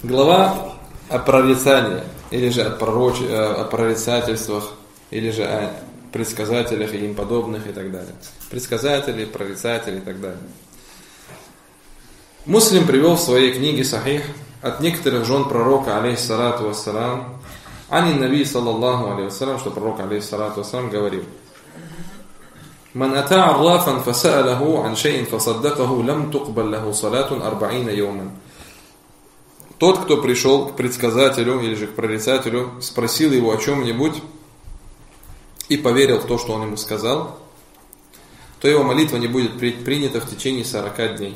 Глава о прорицании, или же о прорицательствах, или же о предсказателях и им подобных и так далее. Предсказатели, прорицатели и так далее. Муслим привел в своей книге Сахих от некоторых жен пророка, алейхиссалату вассалам, ани наби, саллаллаху алейхи вассалам, что пророк, алейхиссалату вассалам, говорил: «Ман ата аррафан фаса'алаху ан шейин фасаддакаху лам туqбал лаху салатун 40 йоман». Тот, кто пришел к предсказателю или же к прорицателю, спросил его о чем-нибудь и поверил в то, что он ему сказал, то его молитва не будет принята в течение 40 дней.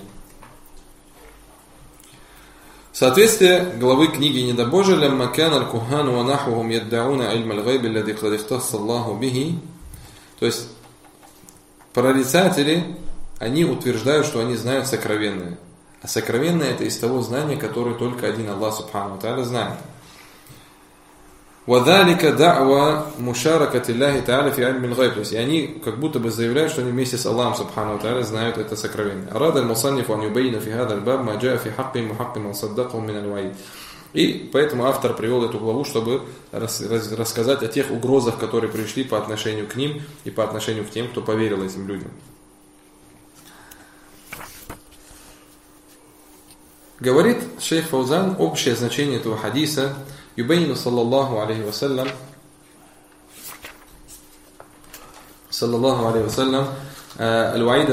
Соответствие главы книги Недобожия «Лямма кана аль-кухану ва нахвухум яддауна ильма аль-гайби аллади кад ихтасса Аллаху бихи». То есть прорицатели, они утверждают, что они знают сокровенное. А сокровенное это из того знания, которое только один Аллах Субхану ва Тааля знает. وَذَلِكَ دَعْوَى مُشَارَكَةِ اللَّهِ تَعَالَى فِي عِلْمِ الْغَيْبِ. То есть они как будто бы заявляют, что они вместе с Аллахом Субхану ва Тааля знают это сокровенное. أَرَادَ الْمُصَنِّفُ أَنْ يُبَيِّنَ فِي هَذَا الْبَابِ مَا جَاءَ فِي حَقِّهِمْ وَحَقِّ مَنْ صَدَّقَهُمْ مِنَ الْوَعِيدِ. И поэтому автор привел эту главу, чтобы рассказать о тех угрозах, которые пришли по отношению к ним и по отношению к тем, кто поверил этим людям. Говорит шейх Фаузан общее значение этого хадиса. Юбейну саллаллаху алейхи вассалям الوعيد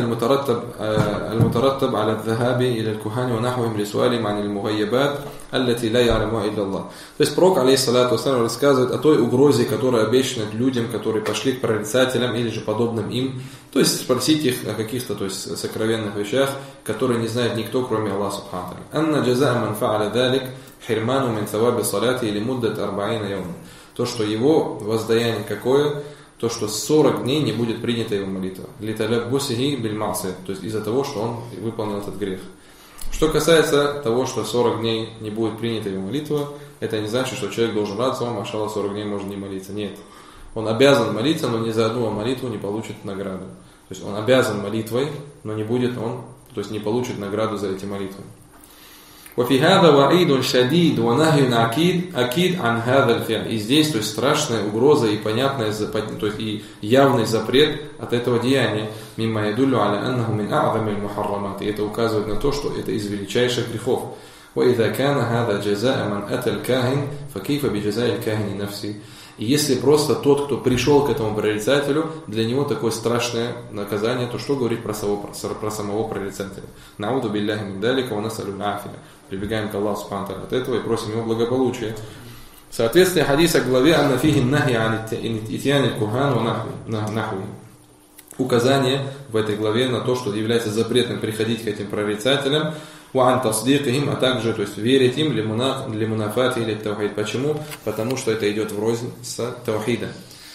المترتب على الذهاب إلى الكهان ونحوهم لسؤالهم عن المغيبات التي لا يعلمها إلا الله. То есть пророк, алейхиссалату вассалям, рассказывает о той угрозе, которая обещана людям, которые пошли к прорицателям или же подобным им, то есть спросить их о каких-то, то есть сокровенных вещах, которые не знает никто, кроме Аллаха субхану ва тааля. أن جزاء من فعل ذلك حرمان من ثواب صلاته لمدة 40 يوما. То, что его воздаяние какое? То, что 40 дней не будет принята его молитва. Литаляббусихи биль-ма'сия, то есть из-за того, что он выполнил этот грех. Что касается того, что 40 дней не будет принята его молитва, это не значит, что человек должен радоваться, машалла, 40 дней может не молиться. Нет. Он обязан молиться, но ни за одну молитву не получит награду. То есть он обязан молитвой, но не будет он, то есть не получит награду за эти молитвы. وفي هذا وعيد شديد ونهي أكيد عن هذا الفعل. И здесь, то есть страшная угроза и понятная, то есть и явный запрет от этого деяния. مما يدل على أنه من أعظم المحرمات. И это указывает на то, что это из величайших грехов. وإذا كان هذا جزاء من أتى الكاهن فكيف بجزاء الكاهن نفسه. И если просто тот, кто пришел к этому прорицателю, для него такое страшное наказание, то что говорить про самого прорицателя? Науду билляхи мин далика ва насалю афия. Прибегаем к Аллаху субхану ва тааля от этого и просим его благополучия. Соответствие хадиса к главе анна фихи нахи ан итьяни кухан ва нахви. Указание в этой главе на то, что является запретным приходить к этим прорицателям, а также, то есть верить им для мунафати или таухид. Почему? Потому что это идет врознь с таухида.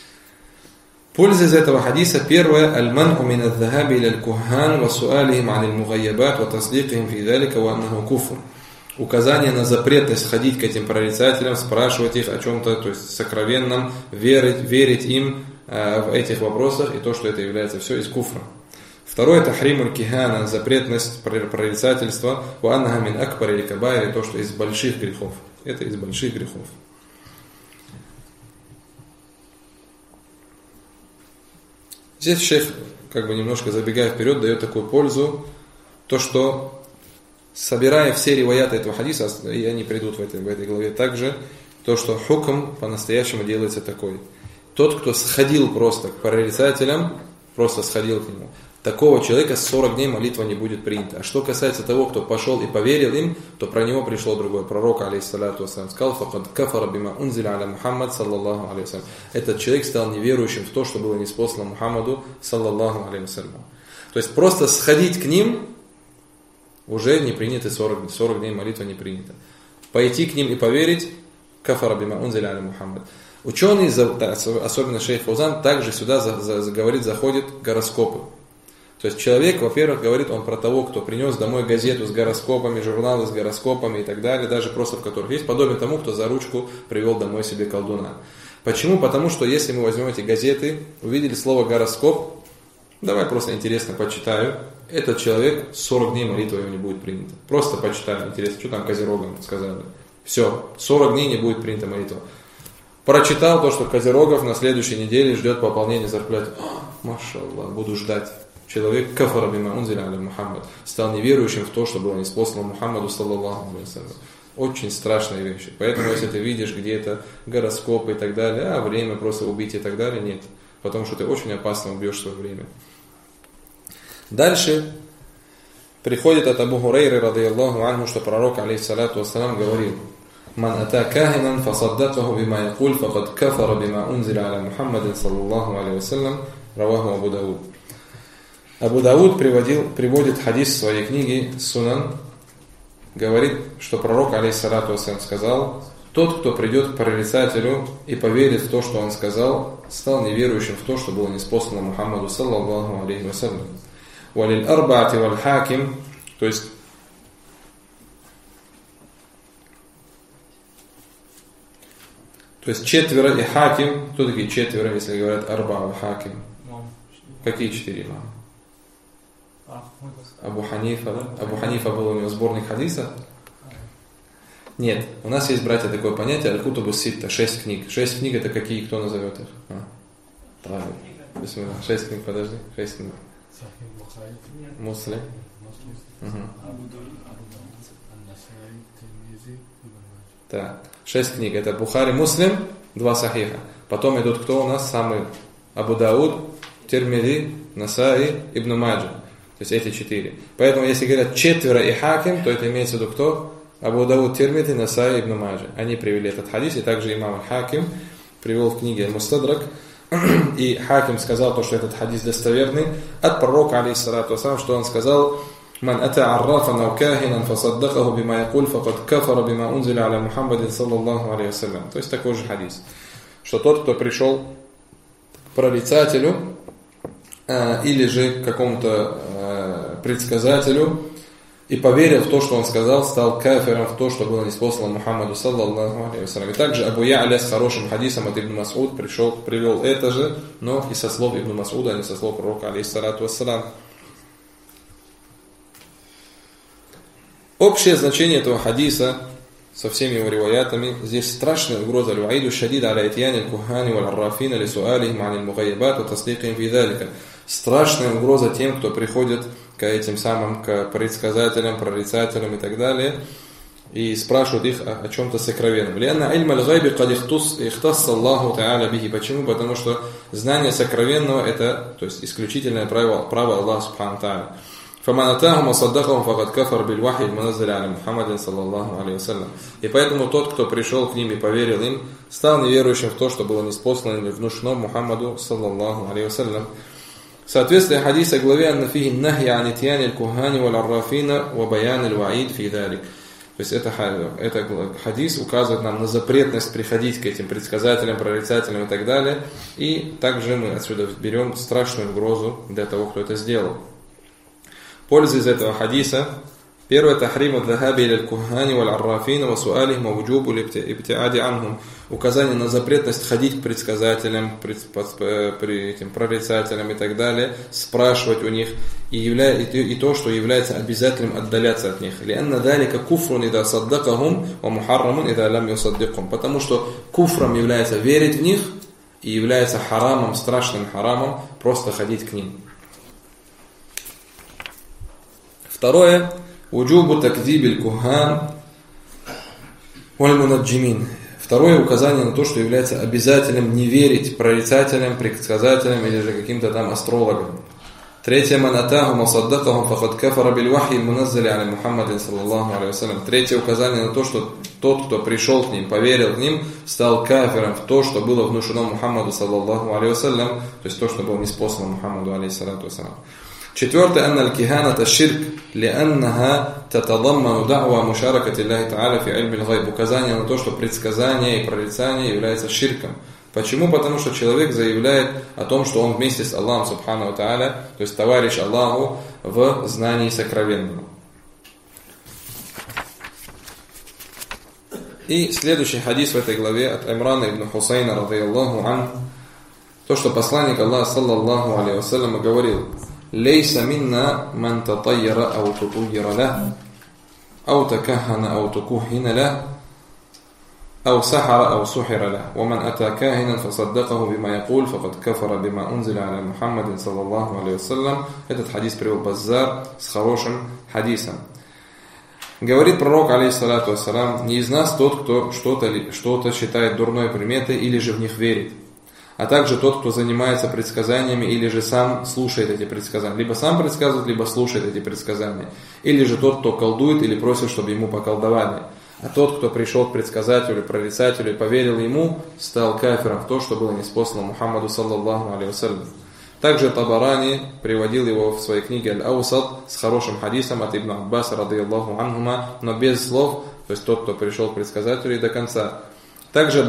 Польза из этого хадиса первое: аль-ман'у мин ад-дахаби иля аль-кухан ва су'алихим ан аль-мугайябат ва тасликихим фи далика ва аннаху куфр. Указание на запретность ходить к этим прорицателям, спрашивать их о чем-то, то есть сокровенном, верить им в этих вопросах, и то, что это является все из куфра. Второе — тахримуль кихана, запретность прорицательства, ва аннаха мин акбар или кабайр, то, что из больших грехов. Это из больших грехов. Здесь шейх, как бы немножко забегая вперед, дает такую пользу, то, что собирая все риваяты этого хадиса, и они придут в этой главе также, то, что хукм по-настоящему делается такой. Тот, кто сходил просто к прорицателям, просто сходил к нему, такого человека 40 дней молитва не будет принята. А что касается того, кто пошел и поверил им, то про него пришло другое. Пророк, алейхиссалату вассалям, сказал: «Факад кафара бима унзиля аля Мухаммад, саллаллаху алейхи вассалям». Этот человек стал неверующим в то, что было ниспослано Мухаммаду, саллаллаху алейхи вассалям. То есть просто сходить к ним уже не принято 40 дней молитва не принята. Пойти к ним и поверить — кафара бима унзиля аля Мухаммад. Ученые, особенно шейх Фаузан, также сюда заходят гороскопы. То есть человек, во-первых, говорит он про того, кто принес домой газету с гороскопами, журналы с гороскопами и так далее, даже просто в которых есть, подобен тому, кто за ручку привел домой себе колдуна. Почему? Потому что если мы возьмем эти газеты, увидели слово гороскоп, давай просто интересно почитаю, этот человек 40 дней молитва его не будет принята. Просто почитаю, интересно, что там козерогам сказали. Все, 40 дней не будет принята молитва. Прочитал то, что Козерогов на следующей неделе ждет пополнения зарплаты. Машаллах, буду ждать. Человек кафара бима унзиля аля Мухаммад стал неверующим в то, что было ниспослано Мухаммаду саллаллаху алейхи ва саллям. Очень страшные вещи. Поэтому, если ты видишь где-то гороскопы и так далее, время просто убить и так далее, нет. Потому что ты очень опасно убьешь свое время. Дальше приходит от Абу Хурайры, радийаллаху анху, что пророк, алейхиссалату вассалам, говорил: «Ман ата кахинан фасаддакаху бима якуль, факад кафара бима унзиля аля Мухаммадин саллаллаху алейхи ва саллям, раваху Абу Дауд». Абу Дауд приводит хадис в своей книге «Сунан», говорит, что пророк, алейхиссалату вассалам, сказал: «Тот, кто придет к прорицателю и поверит в то, что он сказал, стал неверующим в то, что было ниспослано Мухаммаду саллаллаху алейхи ва саллям». «Валиль арбаати валь хаким», то есть четверо и хаким. Кто такие четверо, если говорят арба хаким? Какие четыре имама? Абу Ханифа, да? Абу Ханифа был у него сборник хадиса? Нет, у нас есть, братья, такое понятие аль-кутубу ситта, 6 книг. 6 книг это какие, кто назовет их? Правильно. 6 книг, подожди, 6 книг. Муслим. Так, 6 книг. Это Бухари, Муслим, 2 сахиха. Потом идут кто у нас? Самый Абу Дауд, Тирмизи, Насаи, Ибн Маджа. То есть эти 4. Поэтому если говорят четверо и хаким, то это имеется в виду кто? Абу Дауд, Тирмизи, Насаи, Ибн Маджа. Они привели этот хадис, и также имам Хаким привел в книге Мустадрак. И Хаким сказал то, что этот хадис достоверный от пророка, алейхиссалату вассалам, что он сказал: «Ман ата аррафан ау кахинан фасаддакаху бима якуль, факад кафара бима унзиля аля Мухаммадин саллаллаху алейхи ва саллям». То есть такой же хадис, что тот, кто пришел к прорицателю или же к какому-то предсказателю и поверил в то, что он сказал, стал кафиром в то, что было ниспослано Мухаммаду саллаллаху алейхи ва саллям. И также Абу Я'ля с хорошим хадисом от Ибн Мас'уд привел это же, но и со слов Ибн Мас'уда, а не со слов пророка, алейхиссалату вассалам. Общее значение этого хадиса со всеми его риваятами: здесь страшная угроза аль-ваиду шадид аля итьяни аль-кухани валь-аррафина ли суалихим ан аль-мугайябат ва тасликихим фи залика. Страшная угроза тем, кто приходит к этим самым, к предсказателям, прорицателям и так далее, и спрашивают их о чем-то сокровенном. «Лианна ильма аль-гайби кад ихтасса Аллаху та'аля бихи». Почему? Потому что знание сокровенного это, то есть исключительное право Аллаха субхану та'аля. فَمَنْ أَتَاهُمْ وَصَدَّقَهُمْ فَقَدْ كَفَرَ بِالْوَحْيِ الْمُنَزَّلِ عَلَى مُحَمَّدٍ صلى الله عليه وسلم. И поэтому тот, кто пришел к ним и поверил им, стал неверующим в то, что было ниспослано или внушено Мухаммаду саллаллаху алейхи вассалям. Соответствие хадиса главе «Анна фихи нахи ан итьяни аль-кухани валь-аррафина ва баян аль-ваид фи далик». То есть это хадис указывает нам на запретность приходить к этим предсказателям, прорицателям и так далее. И также мы отсюда берем страшную угрозу для того, кто это сделал. Польза из этого хадиса: первое, тахриму дахаби иля аль-кухани валь-аррафина ва суалихим ва вуджубу ибтиади анхум. Указание на запретность ходить к предсказателям, этим прорицателям и так далее, спрашивать у них, и то, что является обязательным отдаляться от них. Лианна далика куфрун ида саддакахум ва мухаррамун ида лам юсаддикхум. Потому что куфром является верить в них, и является харамом, страшным харамом просто ходить к ним. Второе, уджубу такдибиль кухан валь мунаджимин. Второе указание на то, что является обязательным не верить прорицателям, предсказателям или же каким-то там астрологам. Третье, манатахум асаддакахум фахад кафара биль вахи муназзали аля Мухаммадин саллаллаху алейхи вассалям. Третье указание на то, что тот, кто пришел к ним, поверил к ним, стал кафиром в то, что было внушено Мухаммаду саллаллаху алейхи вассалям, то есть то, что было ниспослано Мухаммаду алейхиссалату вассалам. Четвертое, анна аль-киханата ширк, лианнаха татадамману дa'ва мушаракати Аллахи та'аля фи ильми аль-гайб. Указание на то, что предсказание и прорицание является ширком. Почему? Потому что человек заявляет о том, что он вместе с Аллахом субхану та'аля, то есть товарищ Аллаху в знании сокровенного. И следующий хадис в этой главе от Имрана ибн Хусайна радийаллаху ан, то, что посланник Аллаха саллаллаху алейхи вассалям говорил: «Лейса минна ман татайяра ау тутуйяра ля, ау такахана ау тукухина ля, أو سحر أو سحر له ومن أتى كاهنا فصدقه بما يقول فقد كفر بما أنزل على محمد صلى الله عليه وسلم. Этот хадис привел Баззар с хорошим хадисом. Говорит пророк, алейхиссалату вассалам, не из нас тот, кто что-то считает дурной приметой или же в них верит, а также тот, кто занимается предсказаниями или же сам слушает эти предсказания. Либо сам предсказывает, либо слушает эти предсказания. Или же тот, кто колдует или просит, чтобы ему поколдовали. А тот, кто пришел к предсказателю, прорицателю и поверил ему, стал кафиром в то, что было ниспослано Мухаммаду саллаллаху алейхи вассалям. Также Табарани приводил его в своей книге Аль-Аусат с хорошим хадисом от Ибн Аббаса радийаллаху анхума, но без слов, то есть тот, кто пришел к предсказателю и до конца. Также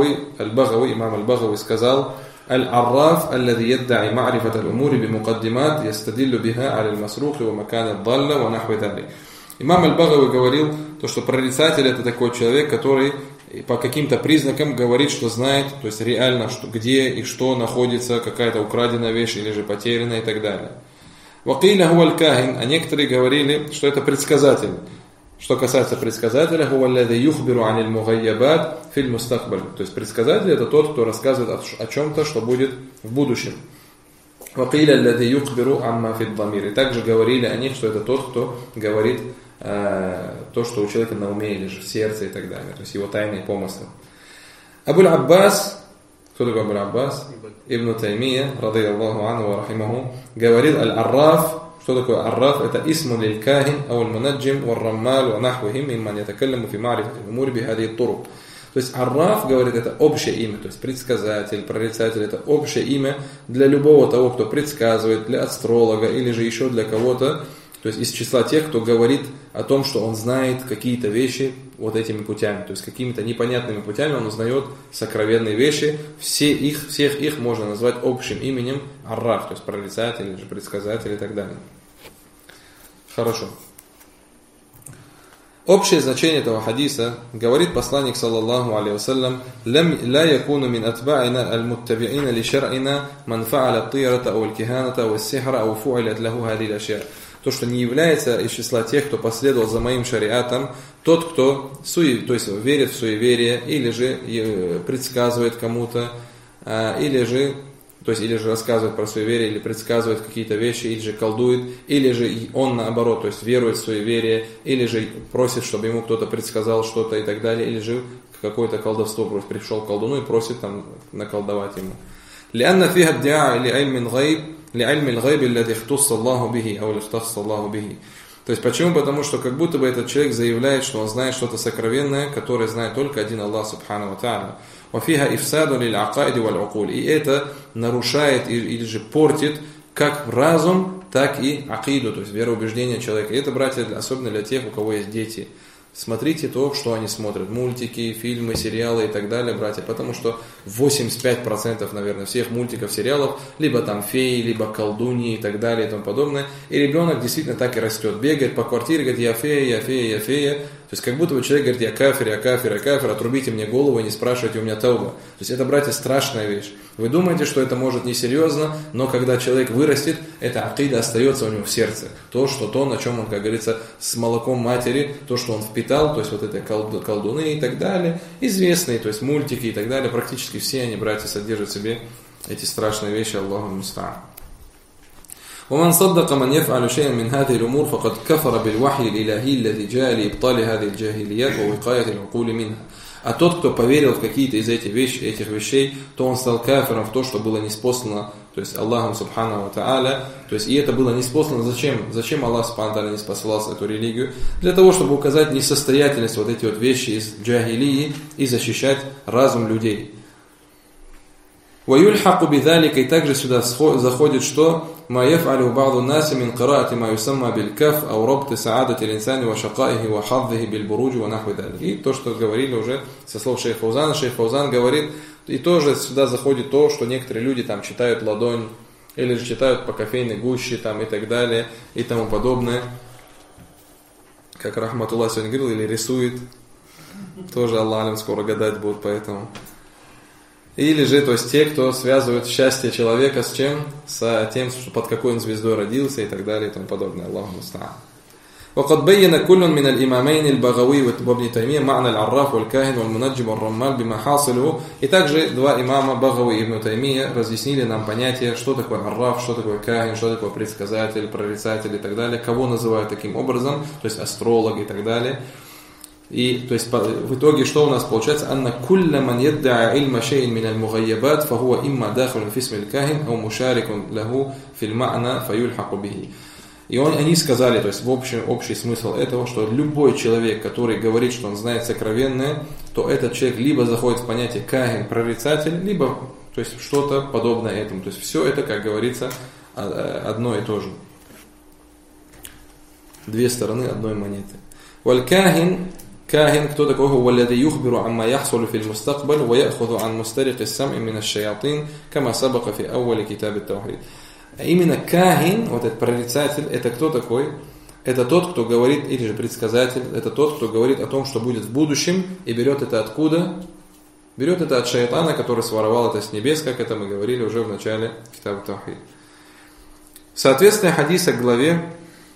имам Аль-Багави сказал: «Аль-Арраф, аллади ядда'i ма'рифат аль-умури бимукаддимат, ястадиллу биха аль-масрухи ва макан аль-далла ва нахви далик». Имам Аль-Багави говорил, что прорицатель — это такой человек, который по каким-то признакам говорит, что знает, то есть реально, что, где и что находится какая-то украденная вещь или же потерянная и так далее. Вакиля хуа аль-кахин, а некоторые говорили, что это предсказатель. Что касается предсказателя, хуа аллади юхбиру аниль мугайябат филь мустакбаль. То есть предсказатель — это тот, кто рассказывает о чем-то, что будет в будущем. Вакиля аллади юхбиру амма фид дамир. И также говорили о них, что это тот, кто говорит то, что у человека на уме или же в сердце и так далее, то есть его тайные помыслы. Абуль Аббас, кто такой Абуль Аббас? Ибн Таймия, радийаллаху анху ва рахимаху, говорит: «Аль-Арраф». Что такое Арраф? Это исму лиль-кахин, ау аль-мунаджим, ва-раммал, ва нахвихим, мимман ятакалламу фи ма'рифати аль-умури бихади ат-турук. То есть Арраф, говорит, это общее имя, то есть предсказатель, прорицатель, это общее имя для любого того, кто предсказывает, для астролога или же еще для кого-то. То есть из числа тех, кто говорит о том, что он знает какие-то вещи вот этими путями. То есть какими-то непонятными путями он узнает сокровенные вещи. Всех их можно назвать общим именем Арраф, то есть прорицатель, или же предсказатель и так далее. Хорошо. Общее значение этого хадиса говорит посланник саллаллаху алейхи вассалям: «Ла якуну мин атба'ина аль-муттаби'ина ли шар'ина ман фа'аля ат-тирата ау аль-киханата ау ас-сихра ау фу'илят лаху хади ал-ашья». То, что не является из числа тех, кто последовал за моим шариатом, тот, кто то есть верит в суеверие, или же предсказывает кому-то, или же рассказывает про суеверие, или предсказывает какие-то вещи, или же колдует, или же он наоборот, то есть верует в суеверие, или же просит, чтобы ему кто-то предсказал что-то и так далее, или же какое-то колдовство, просто пришел к колдуну и просит там наколдовать ему. لأن فيها ادعاء لعلم الغيب الذي اختص الله به أو اختص الله به. То есть почему? Потому что как будто бы этот человек заявляет, что он знает что-то сокровенное, которое знает только один Аллах субхану ва тааля. وفيها إفساد للعقائد والعقول. И это нарушает или же портит как разум, так и акиду, то есть вероубеждение человека. И это, братья, особенно для тех, у кого есть дети. Смотрите то, что они смотрят. Мультики, фильмы, сериалы и так далее, братья. Потому что 85%, наверное, всех мультиков, сериалов либо там феи, либо колдуньи и так далее и тому подобное. И ребенок действительно так и растет. Бегает по квартире, говорит: я фея, я фея, я фея. То есть как будто бы человек говорит: я кафир, я кафир, я кафир. Отрубите мне голову и не спрашивайте у меня тауба. То есть это, братья, страшная вещь. Вы думаете, что это может несерьезно, но когда человек вырастет, эта акида остается у него в сердце. То, на чем он, как говорится, с молоком матери, то, что он впитал, то есть вот это колдуны и так далее, известные, то есть мультики и так далее, практически все они, братья, содержат в себе эти страшные вещи. Аллаху муста'ан. ومن صدق من يفعل شيئا من هذه الأمور فقد كفر بالوحي الإلهي الذي جاء لإبطال هذه الجاهليات ووقاية العقول منها. А тот, кто поверил в какие-то из этих вещей, то он стал кафиром в то, что было ниспослано, то есть Аллахом субхану ва тааля. То есть и это было ниспослано. Зачем Аллах субхану ва тааля ниспослал эту религию? Для того, чтобы указать несостоятельность вот эти вот вещи из джахилии и защищать разум людей. وَيُلْحَقُ بِذَلِكَ. И также сюда заходит, что ما يفعل بعض الناس من قراءة ما يسمى بالكف أو ربط سعادة الإنسان وشقائه وحظه بالبروج ونحو ذلك. И то, что говорили уже со слов шейх Фаузана. Шейх Фаузан говорит, и тоже сюда заходит то, что некоторые люди там читают ладонь, или же читают по кофейной гуще там, и так далее, и тому подобное. Как Рахматуллах сегодня говорил, или рисует. Тоже Аллах алям скоро гадать будут, поэтому... Или же, то есть те, кто связывают счастье человека с чем? С тем, что под какой он звездой родился и так далее и тому подобное. Аллаху муста'ан. وقد بين كل من الإمامين البغوي وابن تيمية معنى العراف والكاهن والمنجم والرمال بما حاصله. И также два имама Багави и Ибн Таймия разъяснили нам понятие, что такое арраф, что такое кахин, что такое предсказатель, прорицатель и так далее, кого называют таким образом, то есть астролог и так далее. И то есть в итоге что у нас получается? Анна кулля манядда'a илма шей'ин мин аль-мугайябат фахуа имма дахилун фи исми аль-кахин ау мушарикун лаху фил ма'на фаюльхаку бихи. И они сказали, то есть в общий смысл этого, что любой человек, который говорит, что он знает сокровенное, то этот человек либо заходит в понятие кахин, прорицатель, либо то есть что-то подобное этому. То есть все это, как говорится, одно и то же. Две стороны одной монеты. Валь-кахин, кахин, кто такой? Валлади юхбиру амма яхсулу фил мустакбаль ва яхуду ан мустарик ис-сам'i мин аш-шаятин, кама сабака фи ауали китаб ат-таухид. Именно кахин, вот этот прорицатель, это кто такой? Это тот, кто говорит, или же предсказатель, это тот, кто говорит о том, что будет в будущем, и берет это откуда? Берет это от шайтана, который своровал это с небес, как это мы говорили уже в начале Китаба ат-Таухид. Соответственно, хадиса к главе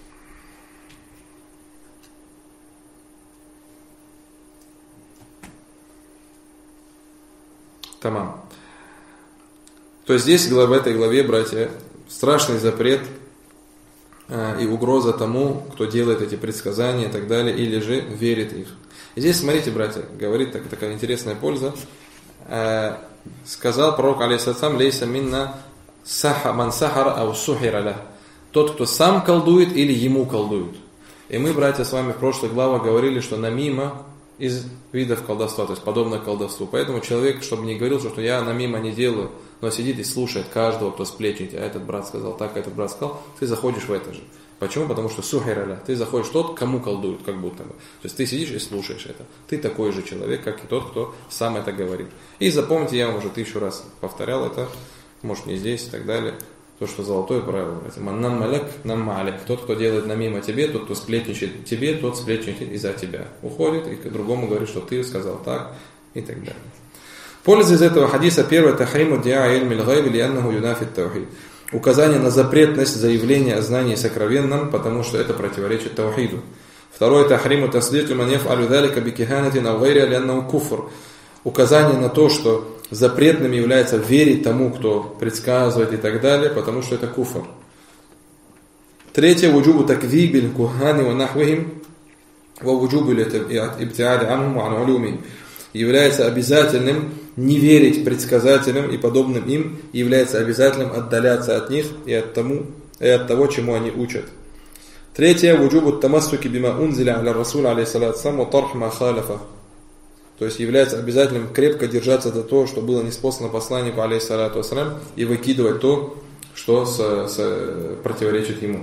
Тамам. То есть здесь в этой главе, братья, страшный запрет и угроза тому, кто делает эти предсказания и так далее, или же верит их. И здесь, смотрите, братья, говорит такая интересная польза. Сказал пророк, алейхиссалям, лейса минна ман сахара ау сухира ля. Тот, кто сам колдует или ему колдуют. И мы, братья, с вами в прошлых главах говорили, что намима из видов колдовства, то есть подобно колдовству. Поэтому человек, чтобы не говорил, что я намима не делаю, но сидит и слушает каждого, кто сплетничает, а этот брат сказал так, а этот брат сказал, ты заходишь в это же. Почему? Потому что сухираля, ты заходишь тот, кому колдуют, как будто бы. То есть ты сидишь и слушаешь это. Ты такой же человек, как и тот, кто сам это говорит. И запомните, я вам уже 1000 раз повторял это, может не здесь и так далее, то, что золотое правило. Маннан маляк, нам маляк. Тот, кто делает намимо тебе, тот, кто сплетничает тебе, тот сплетничает из-за тебя. Уходит и к другому говорит, что ты сказал так и так далее. Польза из этого хадиса первое тахриму диа иль гайб лианнаху юнафит таухид. Указание на запретность заявления о знании сокровенном, потому что это противоречит таухиду. Второе тахриму таслик ман яф'алю залика бикиханатин ау гайри лианнаху куфр. Указание на то, что запретным является верить тому, кто предсказывает и так далее, потому что это куфр. Третье, вуджубу таквибиль кухани ва нахвихим ва вуджубу ибтиади анхум ва ан улюмихим. Является обязательным не верить предсказателям и подобным им, и является обязательным отдаляться от них и от того, чему они учат. Третье, вуджубу тамассуки бима унзиля аля расул алейхиссалату ва тарх ма халафа. То есть является обязательным крепко держаться за то, что было ниспослано посланнику алейхиссалату вассалям, и выкидывать то, что противоречит ему.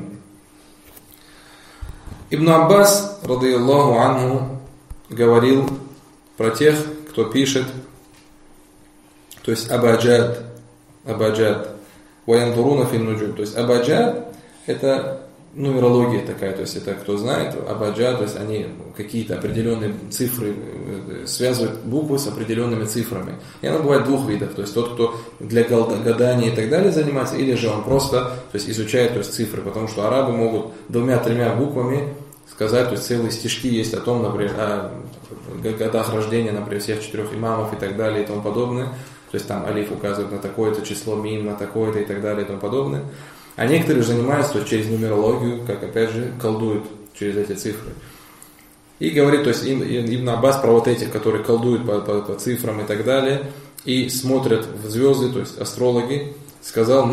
Ибн Аббас, радийаллаху анху, говорил про тех, кто пишет, то есть абаджад, ваянтуруна фин нуджум. То есть абаджад это нумерология такая, то есть это кто знает, абаджад, то есть они какие-то определенные цифры связывают буквы с определенными цифрами. И оно бывает двух видов, то есть тот, кто для гадания и так далее занимается, или же он просто то есть изучает то есть цифры, потому что арабы могут 2-3 буквами сказать, то есть целые стишки есть о том, например, о годах рождения, например, всех 4 имамов и так далее и тому подобное. То есть там алиф указывает на такое-то число, мим на такое-то и так далее и тому подобное. А некоторые занимаются то есть, через нумерологию, как опять же колдуют через эти цифры. И говорит, то есть Ибн Аббас про вот этих, которые колдуют по цифрам и так далее, и смотрят в звезды, то есть астрологи, сказал: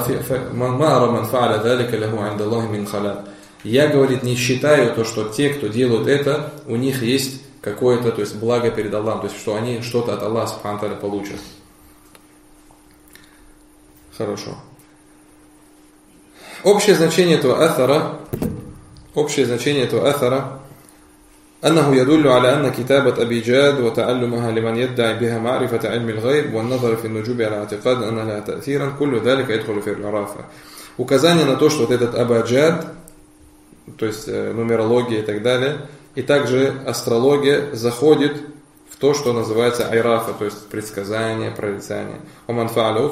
я, говорит, не считаю то, что те, кто делают это, у них есть какое-то, то есть благо перед Аллахом, то есть что они что-то от Аллаха субхану ва тааля получат. Хорошо. Общее значение этого аthара أنه يدل على أن كتابة أبي جاد وتعلمها لمن يدعي بها معرفة علم الغيب والنظر في النجوم على اعتقاد أن لها تأثيرا كل ذلك يدخل في العرافة. Указание на то, что вот этот абаджад, то есть нумерология и так далее, и также астрология заходит в то, что называется айрафа, то есть предсказание, прорицание. А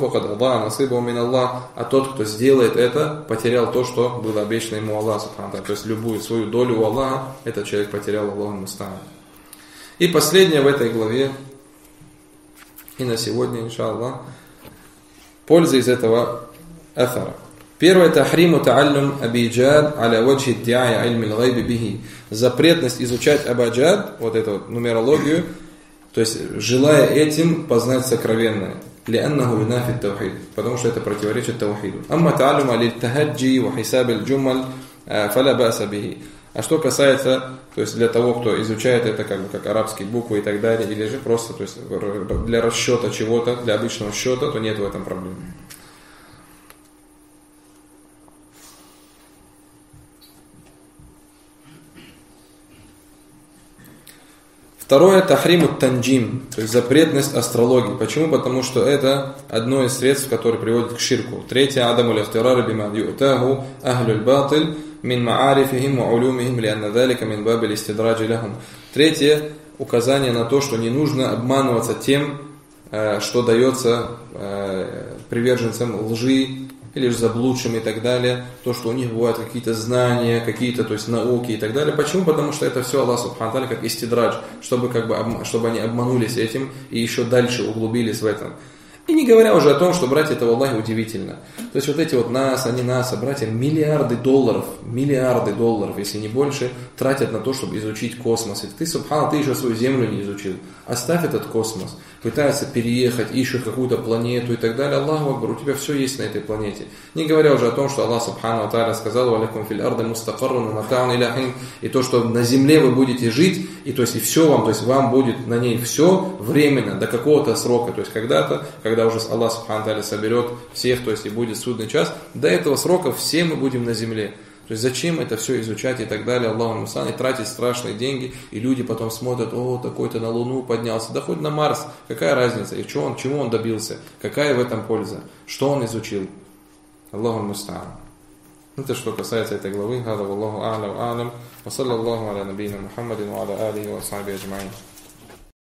тот, кто сделает это, потерял то, что было обещано ему Аллах. То есть любую свою долю у Аллаха, этот человек потерял Аллаху муста'ан. И последнее в этой главе, и на сегодня, иншаллах, польза из этого афара. Первое, тахриму та'аллюм абиджад аля ваджхи идди'ай ильми ал-гайби бихи. Запретность изучать абаджад, вот эту вот нумерологию, то есть желая этим познать сокровенное. لأنه ينافي التوحيد, потому что это противоречит таухиду. أما تعلم للتهجي وحساب الجمل فلا بأس به. А что касается, то есть для того, кто изучает это как арабские буквы и так далее, или же просто, то есть для расчета чего-то, для обычного счета, то нет в этом проблемы. Второе, тахриму танджим, то есть запретность астрологии. Почему? Потому что это одно из средств, которое приводит к ширку. Третье, адаму лихтирар бима ю'таху ахлюль батиль мин маарифихим ва улюмихим лианна далика мин бабиль истидраджи лахум. Третье, указание на то, что не нужно обманываться тем, что дается приверженцам лжи, или же заблудшим и так далее, то, что у них бывают какие-то знания, какие-то, то есть науки и так далее. Почему? Потому что это все Аллах Субхану Тааля как истидрадж, чтобы они обманулись этим и еще дальше углубились в этом. И не говоря уже о том, что, братья, это в Аллахе удивительно. То есть вот эти вот братья, миллиарды долларов, если не больше, тратят на то, чтобы изучить космос. И ты, субхана, ты еще свою Землю не изучил. Оставь этот космос. Пытаются переехать, ищут какую-то планету и так далее. Аллаху Акбар, у тебя все есть на этой планете. Не говоря уже о том, что Аллах Субхану Тааля сказал: «Валякум фил арди мустақаррун ва мата'ун иля хин». И то, что на земле вы будете жить, и то есть и все вам, то есть вам будет на ней все временно, до какого-то срока. То есть когда-то, когда уже Аллах Субхану Тааля соберет всех, то есть и будет судный час, до этого срока все мы будем на земле. То есть зачем это все изучать и так далее, Аллаху муста'ан, и тратить страшные деньги, и люди потом смотрят: о, такой-то на Луну поднялся, да хоть на Марс, какая разница, и чего он добился, какая в этом польза, что он изучил. Аллаху муста'ан. Это что касается этой главы. Хада валлаху а'лам ва саллаллаху аля набийна Мухаммадин ва аля алихи ва асхабихи аджмаин.